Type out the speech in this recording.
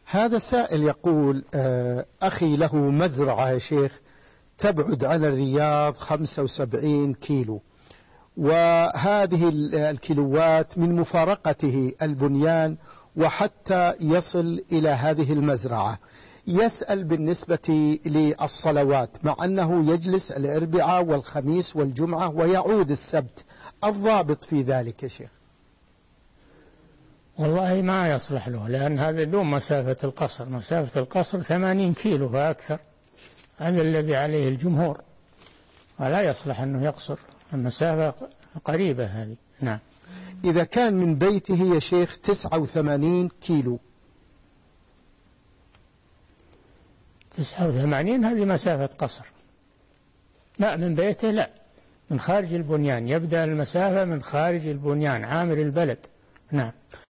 هذا سائل يقول أخي له مزرعة يا شيخ تبعد عن الرياض 75 كيلو، وهذه الكيلوات من مفارقته البنيان وحتى يصل إلى هذه المزرعة. يسأل بالنسبة للصلوات، مع أنه يجلس الأربعاء والخميس والجمعة ويعود السبت، الضابط في ذلك يا شيخ؟ والله ما يصلح له، لأن هذا دون مسافة القصر. مسافة القصر 80 كيلو فأكثر، هذا الذي عليه الجمهور، ولا يصلح أنه يقصر، المسافة قريبة هذه. نعم. إذا كان من بيته يا شيخ 89 كيلو. 89 هذه مسافة قصر. لا، من بيته لا، من خارج البنيان، يبدأ المسافة من خارج البنيان عامر البلد. نعم.